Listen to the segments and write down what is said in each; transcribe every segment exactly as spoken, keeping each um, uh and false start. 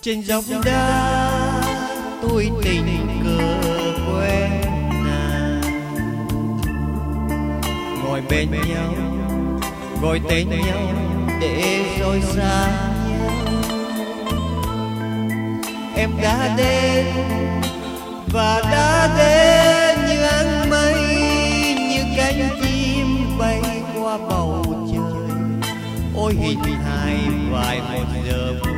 Trên dốc đá tôi tình cờ quen nàng, ngồi bên nhau gọi tên nhau để rồi xa nhau. Em đã đến và đã đến như áng mây, như cánh chim bay qua bầu trời. Ôi hình hài vài một giờ phút,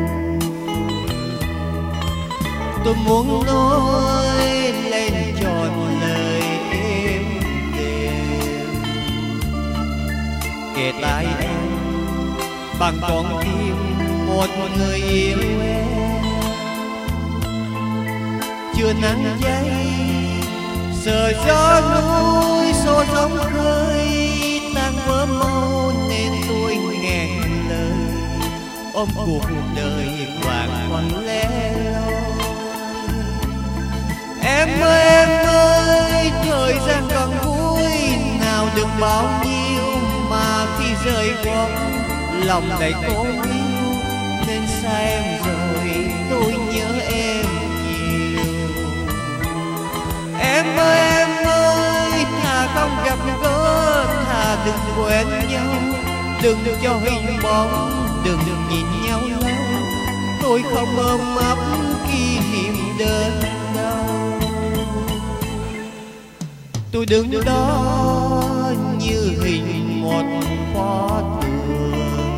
tôi muốn nói lên trọn lời êm đềm, kể tai em bằng con tim một người yêu em. Chưa nắng cháy sờ gió núi xô sóng khơi, tan vỡ mau nên tôi nghẹn lời ôm cuộc đời vàng khoăn lẻ loi. Em ơi em ơi, thời gian còn vui nào được bao nhiêu, mà khi rời bóng lòng đầy cố níu, nên xa em rồi tôi nhớ em nhiều. Em ơi em ơi, thà không gặp gỡ, thà đừng quen nhau, đừng cho hình bóng, đừng nhìn nhau lâu. Tôi không ôm ấp kỷ niệm đơn đau. Tôi đứng đó như hình một pho tượng,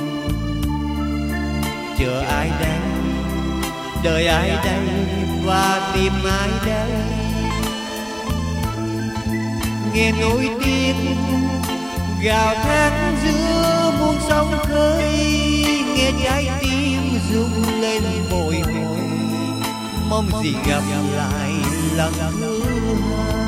chờ ai đây, đợi ai đây và tìm ai đây. Nghe nỗi tiếng gào thét giữa muôn sóng khơi, nghe trái tim rung lên bồi hồi, mong gì gặp lại lần thứ hai.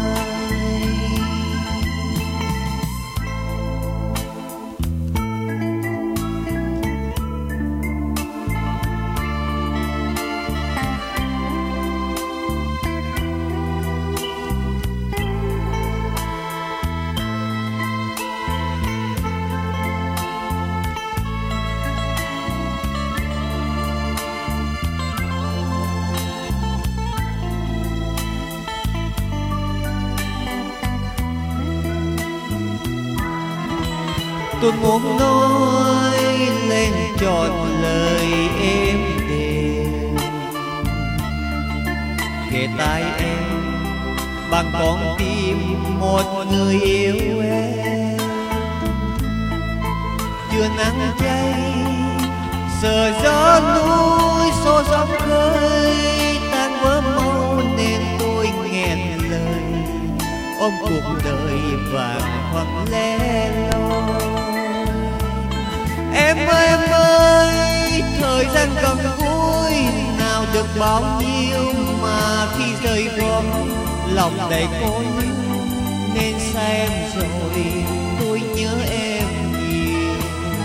Tôi muốn nói lên trọn lời êm đềm, kể tai em bằng con tim một người yêu em. Chưa nắng cháy sờ gió núi xô sóng khơi, tan vỡ mau nên tôi nghẹn lời ôm cuộc đời vàng khoăn lẻ loi. Em ơi em ơi, thời gian còn vui nào được bao nhiêu, mà khi rời bóng lòng đầy cô níu, nên xa em rồi tôi nhớ em nhiều.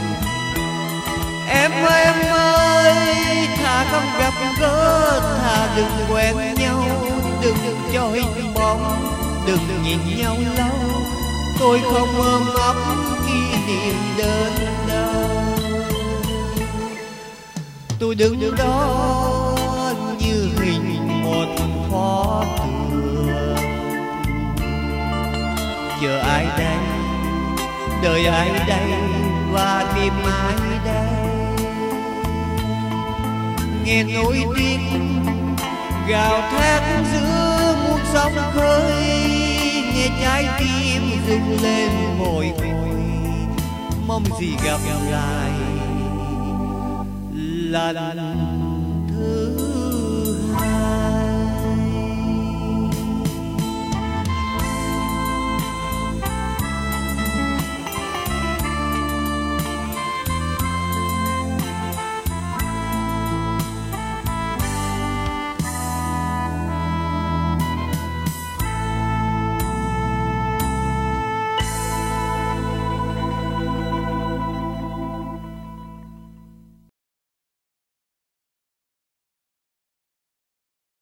Em ơi em ơi, thà không gặp gỡ, thà đừng quen nhau, đừng cho hình bóng, đừng nhìn nhau lâu. Tôi không ôm ấp kỷ niệm đơn đau. Tôi đứng đó như hình một pho tượng, chờ ai đây, đợi ai đây và tìm ai đây. Nghe nỗi tiếng gào thét giữa muôn sóng khơi, nghe trái tim rung lên bồi hồi, mong gì gặp lại lần thứ